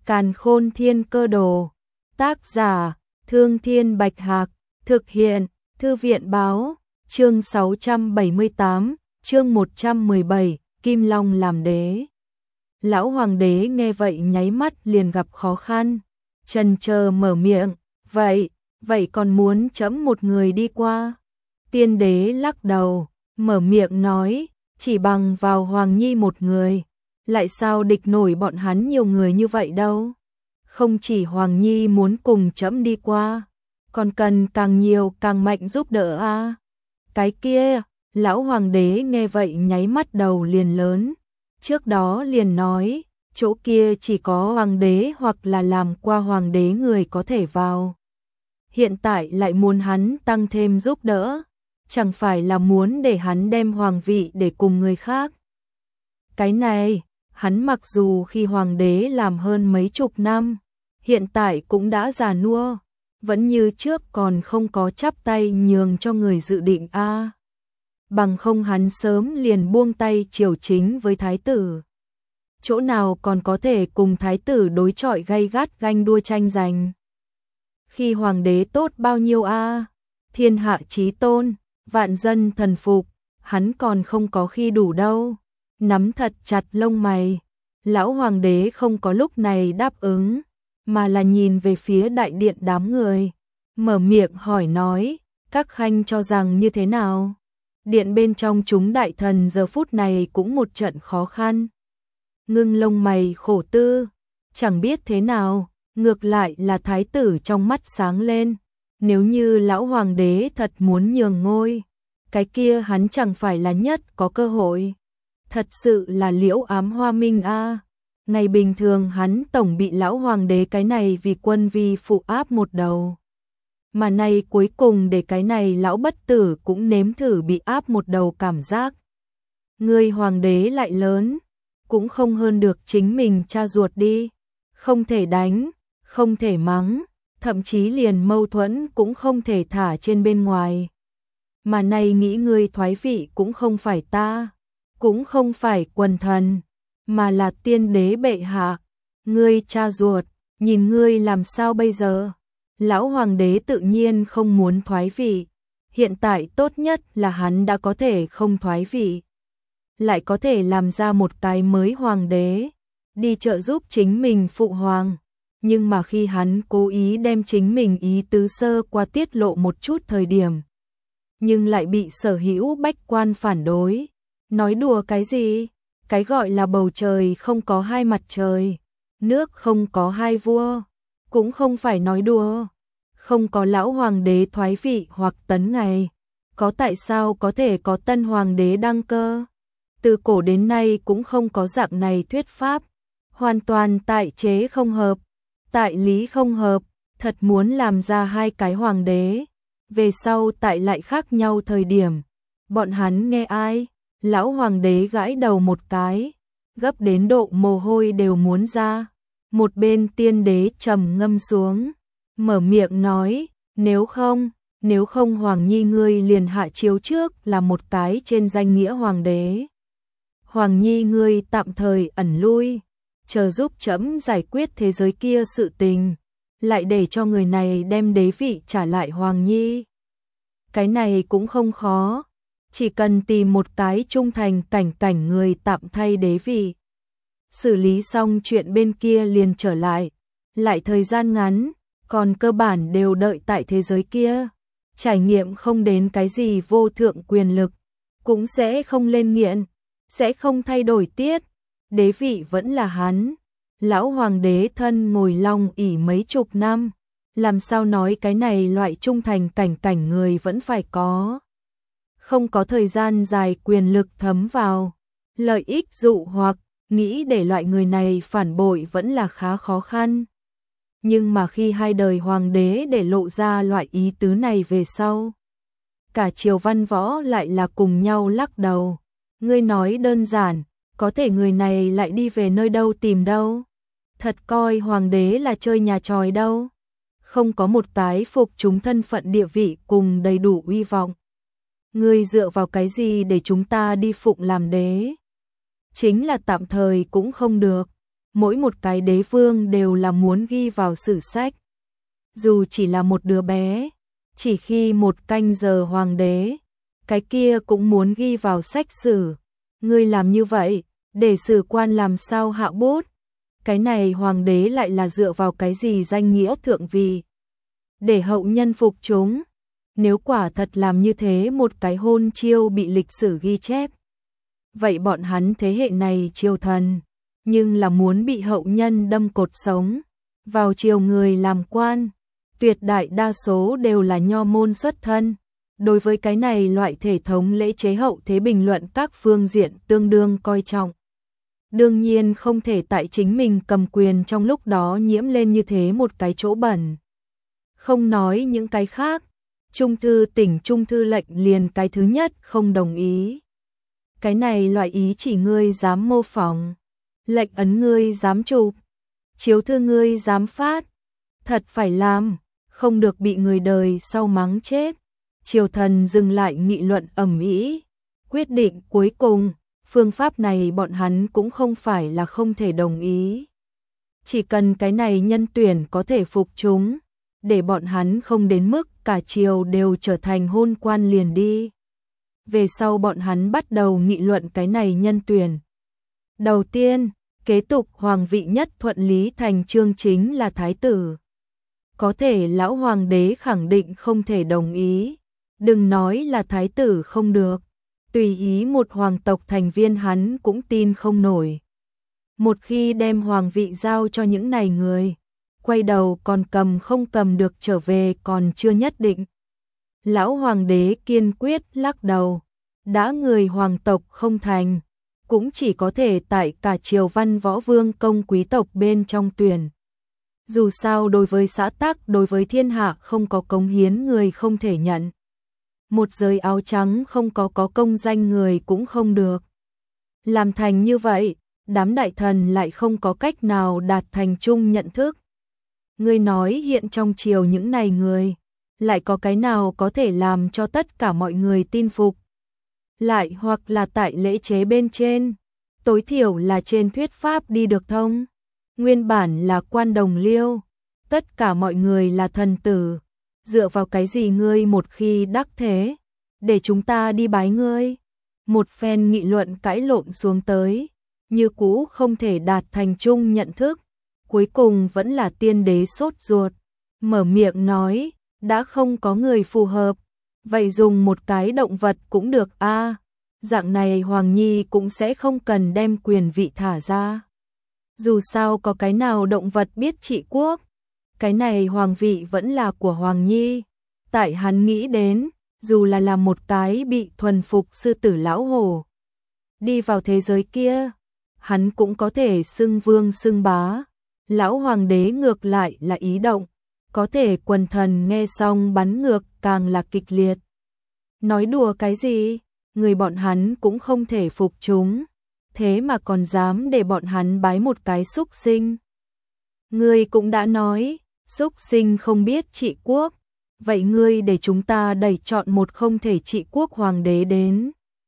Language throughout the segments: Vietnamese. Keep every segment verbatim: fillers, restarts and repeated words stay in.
Càn Khôn Thiên Cơ Đồ. Tác giả: Thương Thiên Bạch Hạc. Thực hiện: Thư viện báo. Chương sáu trăm bảy mươi tám, chương một trăm mười bảy, Kim Long làm đế. Lão hoàng đế nghe vậy nháy mắt liền gặp khó khăn, chần chờ mở miệng, "Vậy, vậy còn muốn chấm một người đi qua?" Tiên đế lắc đầu, mở miệng nói, "Chỉ bằng vào Hoàng Nhi một người, lại sao địch nổi bọn hắn nhiều người như vậy đâu. Không chỉ Hoàng Nhi muốn cùng chấm đi qua, còn cần càng nhiều càng mạnh giúp đỡ a." À. Cái kia, lão hoàng đế nghe vậy nháy mắt đầu liền lớn, trước đó liền nói, chỗ kia chỉ có hoàng đế hoặc là làm qua hoàng đế người có thể vào. Hiện tại lại muốn hắn tăng thêm giúp đỡ, chẳng phải là muốn để hắn đem hoàng vị để cùng người khác. Cái này, hắn mặc dù khi hoàng đế làm hơn mấy chục năm, hiện tại cũng đã già nua, vẫn như trước còn không có chắp tay nhường cho người dự định a. À. Bằng không hắn sớm liền buông tay triều chính với thái tử. Chỗ nào còn có thể cùng thái tử đối chọi gay gắt ganh đua tranh giành. Khi hoàng đế tốt bao nhiêu a, à? Thiên hạ chí tôn, vạn dân thần phục, hắn còn không có khi đủ đâu. Nắm thật chặt lông mày, lão hoàng đế không có lúc này đáp ứng, mà là nhìn về phía đại điện đám người, mở miệng hỏi nói, các khanh cho rằng như thế nào? Điện bên trong chúng đại thần giờ phút này cũng một trận khó khăn. Ngưng lông mày khổ tư, chẳng biết thế nào, ngược lại là thái tử trong mắt sáng lên. Nếu như lão hoàng đế thật muốn nhường ngôi, cái kia hắn chẳng phải là nhất có cơ hội. Thật sự là liễu ám hoa minh a. À. Ngày bình thường hắn tổng bị lão hoàng đế cái này vì quân vi phụ áp một đầu. Mà nay cuối cùng để cái này lão bất tử cũng nếm thử bị áp một đầu cảm giác. Người hoàng đế lại lớn, cũng không hơn được chính mình cha ruột đi. Không thể đánh, không thể mắng, thậm chí liền mâu thuẫn cũng không thể thả trên bên ngoài. Mà nay nghĩ ngươi thoái vị cũng không phải ta, cũng không phải quần thần, mà là tiên đế bệ hạ. Ngươi cha ruột, nhìn ngươi làm sao bây giờ? Lão hoàng đế tự nhiên không muốn thoái vị, hiện tại tốt nhất là hắn đã có thể không thoái vị, lại có thể làm ra một cái mới hoàng đế, đi trợ giúp chính mình phụ hoàng. Nhưng mà khi hắn cố ý đem chính mình ý tứ sơ qua tiết lộ một chút thời điểm, nhưng lại bị sở hữu bách quan phản đối. Nói đùa cái gì? Cái gọi là bầu trời không có hai mặt trời, nước không có hai vua, cũng không phải nói đùa. Không có lão hoàng đế thoái vị hoặc tấn ngày, có tại sao có thể có tân hoàng đế đăng cơ? Từ cổ đến nay cũng không có dạng này thuyết pháp, hoàn toàn tại chế không hợp, tại lý không hợp. Thật muốn làm ra hai cái hoàng đế, về sau tại lại khác nhau thời điểm, bọn hắn nghe ai? Lão hoàng đế gãi đầu một cái, gấp đến độ mồ hôi đều muốn ra. Một bên tiên đế trầm ngâm xuống, mở miệng nói, nếu không, nếu không Hoàng Nhi ngươi liền hạ chiếu trước là một cái trên danh nghĩa hoàng đế. Hoàng Nhi ngươi tạm thời ẩn lui, chờ giúp trẫm giải quyết thế giới kia sự tình, lại để cho người này đem đế vị trả lại Hoàng Nhi. Cái này cũng không khó, chỉ cần tìm một cái trung thành cảnh cảnh người tạm thay đế vị. Xử lý xong chuyện bên kia liền trở lại, lại thời gian ngắn, còn cơ bản đều đợi tại thế giới kia. Trải nghiệm không đến cái gì vô thượng quyền lực, cũng sẽ không lên nghiện, sẽ không thay đổi tiết, đế vị vẫn là hắn. Lão hoàng đế thân ngồi long ỷ mấy chục năm, làm sao nói cái này loại trung thành cảnh cảnh người vẫn phải có. Không có thời gian dài quyền lực thấm vào, lợi ích dụ hoặc, nghĩ để loại người này phản bội vẫn là khá khó khăn. Nhưng mà khi hai đời hoàng đế để lộ ra loại ý tứ này về sau, cả triều văn võ lại là cùng nhau lắc đầu. Ngươi nói đơn giản, có thể người này lại đi về nơi đâu tìm đâu? Thật coi hoàng đế là chơi nhà tròi đâu? Không có một cái phục chúng thân phận địa vị cùng đầy đủ uy vọng. Ngươi dựa vào cái gì để chúng ta đi phụng làm đế? Chính là tạm thời cũng không được. mỗi một cái đế vương đều là muốn ghi vào sử sách. Dù chỉ là một đứa bé, chỉ khi một canh giờ hoàng đế, cái kia cũng muốn ghi vào sách sử. Ngươi làm như vậy, để sử quan làm sao hạ bút? Cái này hoàng đế lại là dựa vào cái gì danh nghĩa thượng vị? Để hậu nhân phục chúng. Nếu quả thật làm như thế một cái hôn chiêu bị lịch sử ghi chép. Vậy bọn hắn thế hệ này triều thần, nhưng là muốn bị hậu nhân đâm cột sống. Vào triều người làm quan, tuyệt đại đa số đều là nho môn xuất thân. Đối với cái này loại thể thống lễ chế hậu thế bình luận các phương diện tương đương coi trọng. Đương nhiên không thể tại chính mình cầm quyền trong lúc đó nhiễm lên như thế một cái chỗ bẩn. Không nói những cái khác, Trung thư tỉnh Trung thư lệnh liền cái thứ nhất không đồng ý. Cái này loại ý chỉ ngươi dám mô phỏng, lệnh ấn ngươi dám chụp, chiếu thư ngươi dám phát, thật phải làm, không được bị người đời sau mắng chết. Triều thần dừng lại nghị luận ầm ĩ, quyết định cuối cùng, phương pháp này bọn hắn cũng không phải là không thể đồng ý. Chỉ cần cái này nhân tuyển có thể phục chúng, để bọn hắn không đến mức cả triều đều trở thành hôn quan liền đi. Về sau bọn hắn bắt đầu nghị luận cái này nhân tuyển. Đầu tiên, kế tục hoàng vị nhất thuận lý thành chương chính là thái tử. Có thể lão hoàng đế khẳng định không thể đồng ý. Đừng nói là thái tử không được, tùy ý một hoàng tộc thành viên hắn cũng tin không nổi. Một khi đem hoàng vị giao cho những này người, quay đầu còn cầm không cầm được trở về còn chưa nhất định. Lão hoàng đế kiên quyết lắc đầu, đã người hoàng tộc không thành, cũng chỉ có thể tại cả triều văn võ vương công quý tộc bên trong tuyển. Dù sao đối với xã tắc, đối với thiên hạ không có cống hiến người không thể nhận. Một giới áo trắng không có có công danh người cũng không được. Làm thành như vậy, đám đại thần lại không có cách nào đạt thành chung nhận thức. Ngươi nói hiện trong triều những này người, lại có cái nào có thể làm cho tất cả mọi người tin phục. Lại hoặc là tại lễ chế bên trên, tối thiểu là trên thuyết pháp đi được thông. Nguyên bản là quan đồng liêu, tất cả mọi người là thần tử. Dựa vào cái gì ngươi một khi đắc thế, để chúng ta đi bái ngươi? Một phen nghị luận cãi lộn xuống tới, như cũ không thể đạt thành chung nhận thức. Cuối cùng vẫn là tiên đế sốt ruột, mở miệng nói, đã không có người phù hợp, vậy dùng một cái động vật cũng được a. Dạng này Hoàng Nhi cũng sẽ không cần đem quyền vị thả ra. Dù sao có cái nào động vật biết trị quốc, cái này hoàng vị vẫn là của Hoàng Nhi. Tại hắn nghĩ đến, dù là làm một cái bị thuần phục sư tử lão hổ, đi vào thế giới kia, hắn cũng có thể xưng vương xưng bá. Lão hoàng đế ngược lại là ý động, có thể quần thần nghe xong bắn ngược càng là kịch liệt. Nói đùa cái gì, người bọn hắn cũng không thể phục chúng, thế mà còn dám để bọn hắn bái một cái súc sinh. Ngươi cũng đã nói, súc sinh không biết trị quốc, vậy ngươi để chúng ta đẩy chọn một không thể trị quốc hoàng đế đến.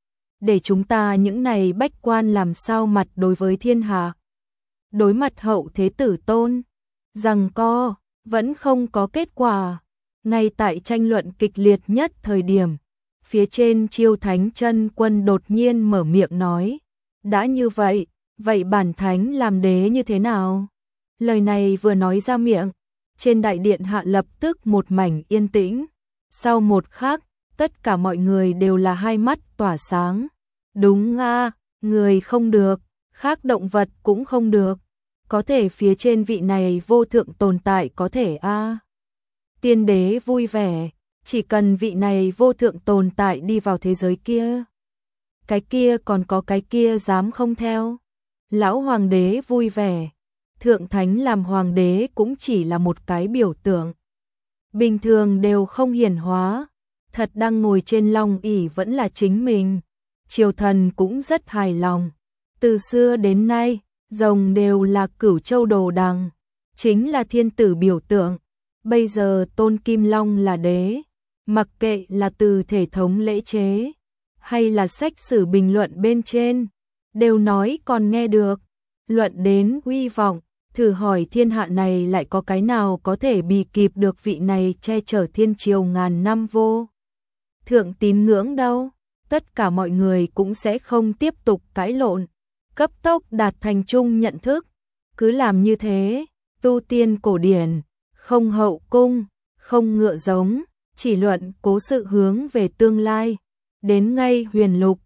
Để chúng ta những này bách quan làm sao mặt đối với thiên hạ. Đối mặt hậu thế tử tôn, rằng co, vẫn không có kết quả. Ngay tại tranh luận kịch liệt nhất thời điểm, phía trên Chiêu Thánh Chân Quân đột nhiên mở miệng nói, đã như vậy, vậy bản thánh làm đế như thế nào? Lời này vừa nói ra miệng, trên đại điện hạ lập tức một mảnh yên tĩnh. Sau một khắc, tất cả mọi người đều là hai mắt tỏa sáng. Đúng a, người không được, khác động vật cũng không được. Có thể phía trên vị này vô thượng tồn tại có thể a. Tiên đế vui vẻ, chỉ cần vị này vô thượng tồn tại đi vào thế giới kia. Cái kia còn có cái kia dám không theo. Lão hoàng đế vui vẻ, thượng thánh làm hoàng đế cũng chỉ là một cái biểu tượng. Bình thường đều không hiển hóa, thật đang ngồi trên long ỷ vẫn là chính mình. Triều thần cũng rất hài lòng. Từ xưa đến nay, rồng đều là cửu châu đồ đằng, chính là thiên tử biểu tượng. Bây giờ tôn Kim Long là đế, mặc kệ là từ thể thống lễ chế, hay là sách sử bình luận bên trên, đều nói còn nghe được. Luận đến uy vọng, thử hỏi thiên hạ này lại có cái nào có thể bì kịp được vị này che chở thiên triều ngàn năm vô thượng tín ngưỡng đâu. Tất cả mọi người cũng sẽ không tiếp tục cãi lộn, cấp tốc đạt thành chung nhận thức. Cứ làm như thế, tu tiên cổ điển, không hậu cung, không ngựa giống, chỉ luận cố sự hướng về tương lai. Đến ngay huyền lục,